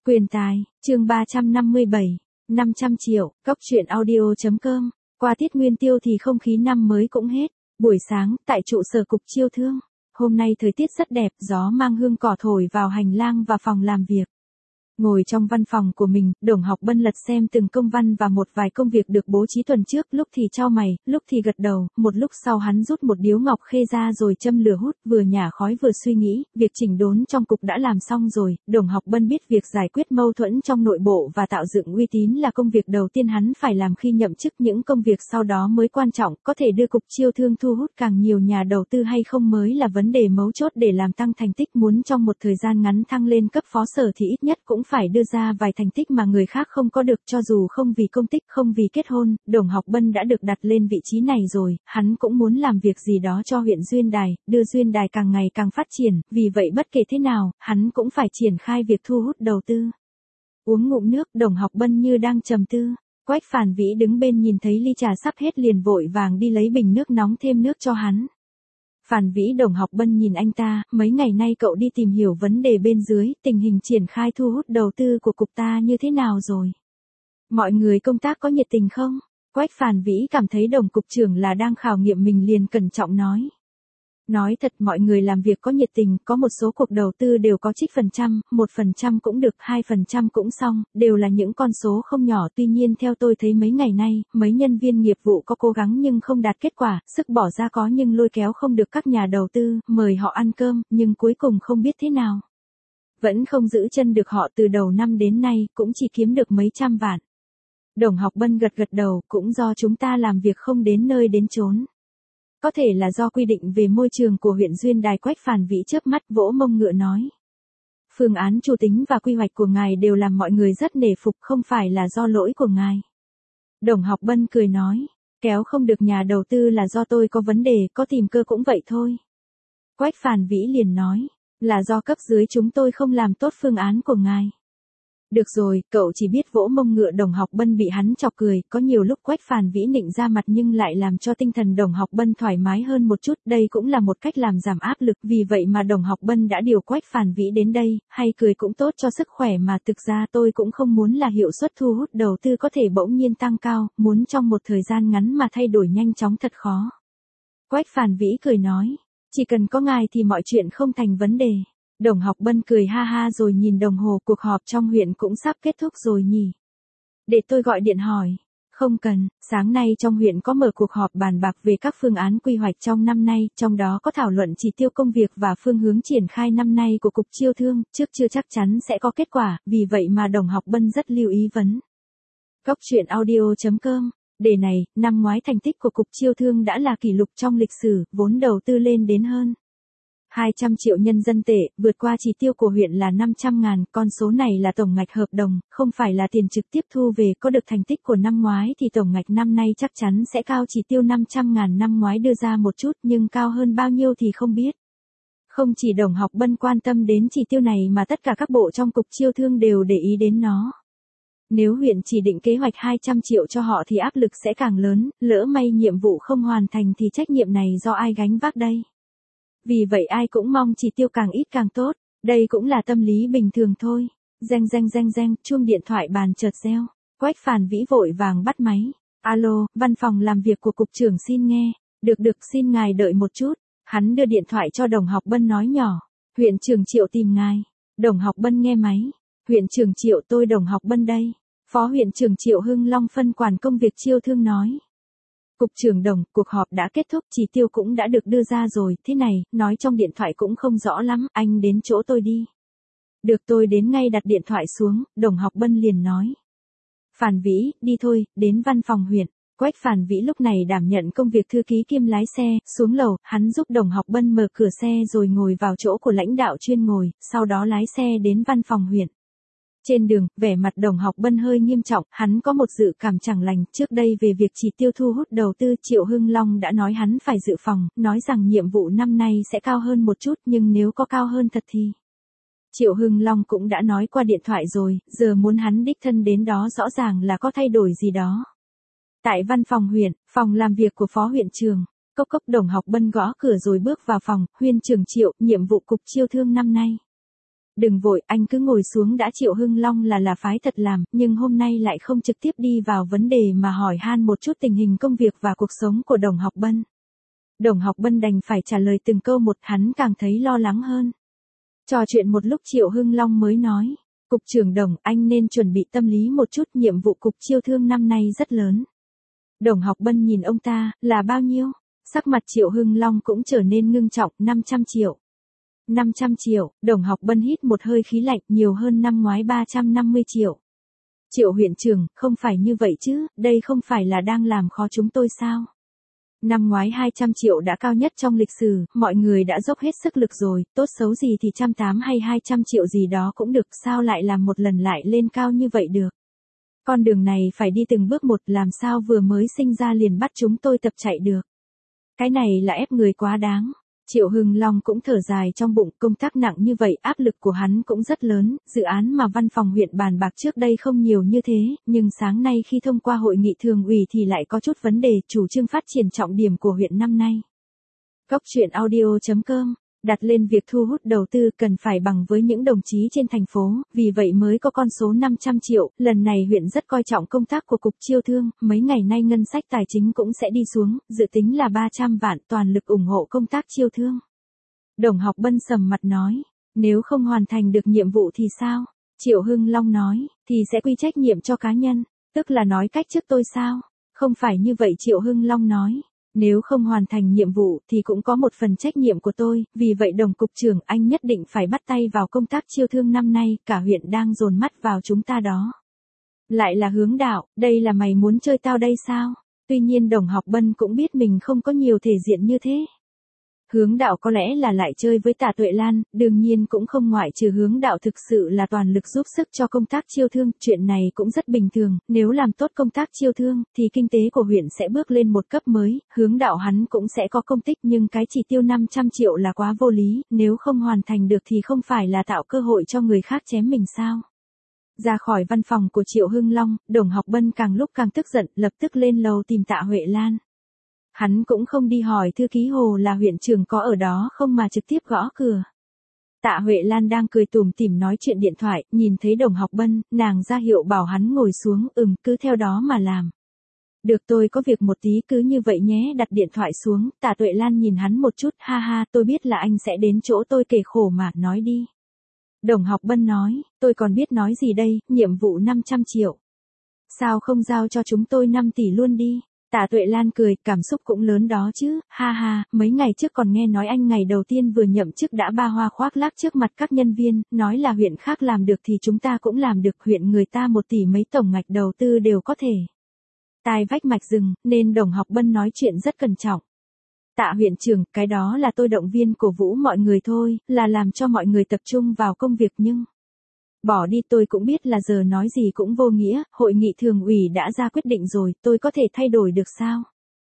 Quyền tài, chương 357, 500 triệu, Cóc truyện audio.com. Qua Tiết Nguyên Tiêu thì không khí năm mới cũng hết. Buổi sáng, tại trụ sở cục chiêu thương. Hôm nay thời tiết rất đẹp, gió mang hương cỏ thổi vào hành lang và phòng làm việc. Ngồi trong văn phòng của mình, Đồng Học Bân lật xem từng công văn và một vài công việc được bố trí tuần trước, lúc thì chau mày, lúc thì gật đầu, một lúc sau hắn rút một điếu ngọc khê ra rồi châm lửa hút, vừa nhả khói vừa suy nghĩ, việc chỉnh đốn trong cục đã làm xong rồi. Đồng Học Bân biết việc giải quyết mâu thuẫn trong nội bộ và tạo dựng uy tín là công việc đầu tiên hắn phải làm khi nhậm chức, những công việc sau đó mới quan trọng, có thể đưa cục chiêu thương thu hút càng nhiều nhà đầu tư hay không mới là vấn đề mấu chốt để làm tăng thành tích. Muốn trong một thời gian ngắn thăng lên cấp phó sở thì ít nhất cũng phải đưa ra vài thành tích mà người khác không có được, cho dù không vì công tích, không vì kết hôn. Đồng Học Bân đã được đặt lên vị trí này rồi, hắn cũng muốn làm việc gì đó cho huyện Duyên Đài, đưa Duyên Đài càng ngày càng phát triển, vì vậy bất kể thế nào, hắn cũng phải triển khai việc thu hút đầu tư. Uống ngụm nước, Đồng Học Bân như đang trầm tư. Quách Phản Vĩ đứng bên nhìn thấy ly trà sắp hết liền vội vàng đi lấy bình nước nóng thêm nước cho hắn. Phản Vĩ, Đồng Học Bân nhìn anh ta, mấy ngày nay cậu đi tìm hiểu vấn đề bên dưới, tình hình triển khai thu hút đầu tư của cục ta như thế nào rồi? Mọi người công tác có nhiệt tình không? Quách Phản Vĩ cảm thấy Đồng cục trưởng là đang khảo nghiệm mình liền cẩn trọng nói. Nói thật, mọi người làm việc có nhiệt tình, có một số cuộc đầu tư đều có trích phần trăm, 1% cũng được, 2% cũng xong, đều là những con số không nhỏ. Tuy nhiên theo tôi thấy mấy ngày nay, mấy nhân viên nghiệp vụ có cố gắng nhưng không đạt kết quả, sức bỏ ra có nhưng lôi kéo không được các nhà đầu tư, mời họ ăn cơm, nhưng cuối cùng không biết thế nào. Vẫn không giữ chân được họ, từ đầu năm đến nay, cũng chỉ kiếm được mấy trăm vạn. Đồng Học Bân gật gật đầu, cũng do chúng ta làm việc không đến nơi đến chốn. Có thể là do quy định về môi trường của huyện Duyên Đài. Quách Phản Vĩ chớp mắt vỗ mông ngựa nói. Phương án chủ tính và quy hoạch của ngài đều làm mọi người rất nể phục, không phải là do lỗi của ngài. Đồng Học Bân cười nói, kéo không được nhà đầu tư là do tôi có vấn đề, có tìm cơ cũng vậy thôi. Quách Phản Vĩ liền nói, là do cấp dưới chúng tôi không làm tốt phương án của ngài. Được rồi, cậu chỉ biết vỗ mông ngựa. Đồng Học Bân bị hắn chọc cười, có nhiều lúc Quách Phản Vĩ nịnh ra mặt nhưng lại làm cho tinh thần Đồng Học Bân thoải mái hơn một chút, đây cũng là một cách làm giảm áp lực, vì vậy mà Đồng Học Bân đã điều Quách Phản Vĩ đến đây, hay cười cũng tốt cho sức khỏe mà. Thực ra tôi cũng không muốn là hiệu suất thu hút đầu tư có thể bỗng nhiên tăng cao, muốn trong một thời gian ngắn mà thay đổi nhanh chóng thật khó. Quách Phản Vĩ cười nói, chỉ cần có ngài thì mọi chuyện không thành vấn đề. Đồng Học Bân cười ha ha rồi nhìn đồng hồ, cuộc họp trong huyện cũng sắp kết thúc rồi nhỉ? Để tôi gọi điện hỏi. Không cần, sáng nay trong huyện có mở cuộc họp bàn bạc về các phương án quy hoạch trong năm nay, trong đó có thảo luận chỉ tiêu công việc và phương hướng triển khai năm nay của cục chiêu thương, trước chưa chắc chắn sẽ có kết quả, vì vậy mà Đồng Học Bân rất lưu ý vấn. Cóc truyện audio.com. Đề này, năm ngoái thành tích của cục chiêu thương đã là kỷ lục trong lịch sử, vốn đầu tư lên đến hơn 200 triệu nhân dân tệ, vượt qua chỉ tiêu của huyện là 500.000, con số này là tổng ngạch hợp đồng, không phải là tiền trực tiếp thu về. Có được thành tích của năm ngoái thì tổng ngạch năm nay chắc chắn sẽ cao chỉ tiêu 500.000 năm ngoái đưa ra một chút, nhưng cao hơn bao nhiêu thì không biết. Không chỉ Đồng Học Bân quan tâm đến chỉ tiêu này mà tất cả các bộ trong cục chiêu thương đều để ý đến nó. Nếu huyện chỉ định kế hoạch 200 triệu cho họ thì áp lực sẽ càng lớn, lỡ may nhiệm vụ không hoàn thành thì trách nhiệm này do ai gánh vác đây? Vì vậy ai cũng mong chỉ tiêu càng ít càng tốt, đây cũng là tâm lý bình thường thôi. Reng reng reng reng, chuông điện thoại bàn chợt reo. Quách Phản Vĩ vội vàng bắt máy. Alo, văn phòng làm việc của cục trưởng xin nghe. Được, xin ngài đợi một chút. Hắn đưa điện thoại cho Đồng Học Bân nói nhỏ. Huyện trưởng Triệu tìm ngài. Đồng Học Bân nghe máy. Huyện trưởng Triệu, tôi Đồng Học Bân đây. Phó huyện trưởng Triệu Hưng Long phân quản công việc chiêu thương nói. Cục trưởng Đồng, cuộc họp đã kết thúc, chỉ tiêu cũng đã được đưa ra rồi, thế này, nói trong điện thoại cũng không rõ lắm, anh đến chỗ tôi đi. Được, tôi đến ngay. Đặt điện thoại xuống, Đồng Học Bân liền nói. Phản Vĩ, đi thôi, đến văn phòng huyện. Quách Phản Vĩ lúc này đảm nhận công việc thư ký kiêm lái xe, xuống lầu, hắn giúp Đồng Học Bân mở cửa xe rồi ngồi vào chỗ của lãnh đạo chuyên ngồi, sau đó lái xe đến văn phòng huyện. Trên đường, vẻ mặt Đồng Học Bân hơi nghiêm trọng, hắn có một dự cảm chẳng lành, trước đây về việc chỉ tiêu thu hút đầu tư, Triệu Hưng Long đã nói hắn phải dự phòng, nói rằng nhiệm vụ năm nay sẽ cao hơn một chút, nhưng nếu có cao hơn thật thì... Triệu Hưng Long cũng đã nói qua điện thoại rồi, giờ muốn hắn đích thân đến đó rõ ràng là có thay đổi gì đó. Tại văn phòng huyện, phòng làm việc của phó huyện trưởng, cốc cốc. Đồng Học Bân gõ cửa rồi bước vào phòng. Huyên trưởng Triệu, nhiệm vụ cục chiêu thương năm nay. Đừng vội, anh cứ ngồi xuống đã. Triệu Hưng Long là phái thật làm, nhưng hôm nay lại không trực tiếp đi vào vấn đề mà hỏi han một chút tình hình công việc và cuộc sống của Đồng Học Bân. Đồng Học Bân đành phải trả lời từng câu một, hắn càng thấy lo lắng hơn. Trò chuyện một lúc Triệu Hưng Long mới nói, Cục trưởng Đồng, anh nên chuẩn bị tâm lý một chút, nhiệm vụ Cục Chiêu Thương năm nay rất lớn. Đồng Học Bân nhìn ông ta, là bao nhiêu? Sắc mặt Triệu Hưng Long cũng trở nên ngưng trọng, 500 triệu. 500 triệu, Đồng Học Bân hít một hơi khí lạnh, nhiều hơn năm ngoái 350 triệu. Triệu huyện trưởng, không phải như vậy chứ, đây không phải là đang làm khó chúng tôi sao? Năm ngoái 200 triệu đã cao nhất trong lịch sử, mọi người đã dốc hết sức lực rồi, tốt xấu gì thì 180 hay 200 triệu gì đó cũng được, sao lại làm một lần lại lên cao như vậy được? Con đường này phải đi từng bước một, làm sao vừa mới sinh ra liền bắt chúng tôi tập chạy được? Cái này là ép người quá đáng. Triệu Hưng Long cũng thở dài trong bụng, công tác nặng như vậy, áp lực của hắn cũng rất lớn, dự án mà văn phòng huyện bàn bạc trước đây không nhiều như thế, nhưng sáng nay khi thông qua hội nghị thường ủy thì lại có chút vấn đề, chủ trương phát triển trọng điểm của huyện năm nay. Góc truyện audio.com đặt lên việc thu hút đầu tư cần phải bằng với những đồng chí trên thành phố, vì vậy mới có con số 500 triệu, lần này huyện rất coi trọng công tác của Cục Chiêu Thương, mấy ngày nay ngân sách tài chính cũng sẽ đi xuống, dự tính là 300 vạn, toàn lực ủng hộ công tác chiêu thương. Đồng Học Bân sầm mặt nói, nếu không hoàn thành được nhiệm vụ thì sao? Triệu Hưng Long nói, thì sẽ quy trách nhiệm cho cá nhân, tức là nói cách trước tôi sao? Không phải như vậy, Triệu Hưng Long nói. Nếu không hoàn thành nhiệm vụ thì cũng có một phần trách nhiệm của tôi, vì vậy Đồng Cục trưởng, anh nhất định phải bắt tay vào công tác chiêu thương năm nay, cả huyện đang dồn mắt vào chúng ta đó. Lại là Hướng Đạo, đây là mày muốn chơi tao đây sao? Tuy nhiên Đồng Học Bân cũng biết mình không có nhiều thể diện như thế. Hướng Đạo có lẽ là lại chơi với Tạ Tuệ Lan, đương nhiên cũng không ngoại trừ Hướng Đạo thực sự là toàn lực giúp sức cho công tác chiêu thương, chuyện này cũng rất bình thường, nếu làm tốt công tác chiêu thương, thì kinh tế của huyện sẽ bước lên một cấp mới, Hướng Đạo hắn cũng sẽ có công tích, nhưng cái chỉ tiêu 500 triệu là quá vô lý, nếu không hoàn thành được thì không phải là tạo cơ hội cho người khác chém mình sao? Ra khỏi văn phòng của Triệu Hưng Long, Đồng Học Bân càng lúc càng tức giận, lập tức lên lầu tìm Tạ Huệ Lan. Hắn cũng không đi hỏi thư ký Hồ là huyện trưởng có ở đó không mà trực tiếp gõ cửa. Tạ Huệ Lan đang cười tủm tỉm nói chuyện điện thoại, nhìn thấy Đồng Học Bân, nàng ra hiệu bảo hắn ngồi xuống, cứ theo đó mà làm. Được, tôi có việc một tí, cứ như vậy nhé. Đặt điện thoại xuống, Tạ Tuệ Lan nhìn hắn một chút, ha ha, tôi biết là anh sẽ đến chỗ tôi kể khổ mà, nói đi. Đồng Học Bân nói, tôi còn biết nói gì đây, nhiệm vụ 500 triệu. Sao không giao cho chúng tôi 5 tỷ luôn đi? Tạ Tuệ Lan cười, cảm xúc cũng lớn đó chứ, ha ha, mấy ngày trước còn nghe nói anh ngày đầu tiên vừa nhậm chức đã ba hoa khoác lác trước mặt các nhân viên, nói là huyện khác làm được thì chúng ta cũng làm được, huyện người ta 1 tỷ mấy tổng ngạch đầu tư đều có thể. Tai vách mạch rừng, nên Đồng Học Bân nói chuyện rất cẩn trọng. Tạ huyện trưởng, cái đó là tôi động viên cổ vũ mọi người thôi, là làm cho mọi người tập trung vào công việc nhưng... Bỏ đi, tôi cũng biết là giờ nói gì cũng vô nghĩa, hội nghị thường ủy đã ra quyết định rồi, tôi có thể thay đổi được sao?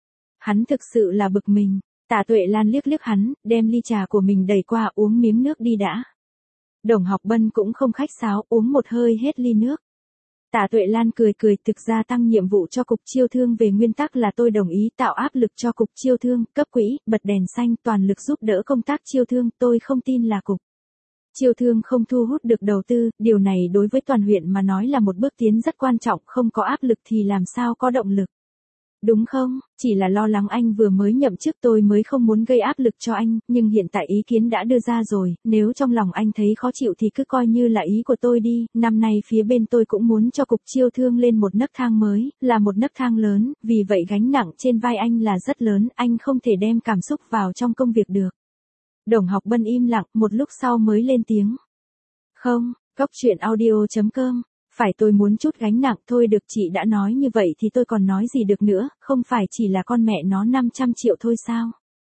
Hắn thực sự là bực mình. Tạ Tuệ Lan liếc liếc hắn, đem ly trà của mình đẩy qua, uống miếng nước đi đã. Đồng Học Bân cũng không khách sáo, uống một hơi hết ly nước. Tạ Tuệ Lan cười cười, thực ra tăng nhiệm vụ cho Cục Chiêu Thương về nguyên tắc là tôi đồng ý, tạo áp lực cho Cục Chiêu Thương, cấp quỹ, bật đèn xanh, toàn lực giúp đỡ công tác chiêu thương, tôi không tin là Cục Chiêu Thương không thu hút được đầu tư, điều này đối với toàn huyện mà nói là một bước tiến rất quan trọng, không có áp lực thì làm sao có động lực. Đúng không, chỉ là lo lắng anh vừa mới nhậm chức, tôi mới không muốn gây áp lực cho anh, nhưng hiện tại ý kiến đã đưa ra rồi, nếu trong lòng anh thấy khó chịu thì cứ coi như là ý của tôi đi, năm nay phía bên tôi cũng muốn cho Cục Chiêu Thương lên một nấc thang mới, là một nấc thang lớn, vì vậy gánh nặng trên vai anh là rất lớn, anh không thể đem cảm xúc vào trong công việc được. Đồng Học Bân im lặng, một lúc sau mới lên tiếng. Không, góc truyện audio.com, phải tôi muốn chút gánh nặng thôi được, chị đã nói như vậy thì tôi còn nói gì được nữa, không phải chỉ là con mẹ nó 500 triệu thôi sao?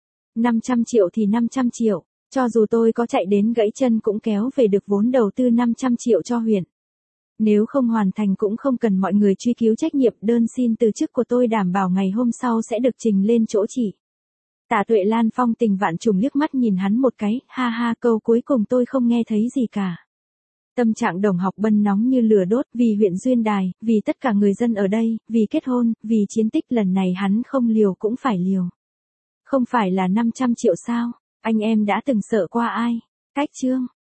500 triệu thì 500 triệu, cho dù tôi có chạy đến gãy chân cũng kéo về được vốn đầu tư 500 triệu cho huyện. Nếu không hoàn thành cũng không cần mọi người truy cứu trách nhiệm, đơn xin từ chức của tôi đảm bảo ngày hôm sau sẽ được trình lên chỗ chị. Tạ Tuệ Lan phong tình vạn trùng liếc mắt nhìn hắn một cái, ha ha, câu cuối cùng tôi không nghe thấy gì cả. Tâm trạng Đồng Học Bân nóng như lửa đốt, vì huyện Duyên Đài, vì tất cả người dân ở đây, vì kết hôn, vì chiến tích lần này hắn không liều cũng phải liều. Không phải là 500 triệu sao, anh em đã từng sợ qua ai? Cách chương.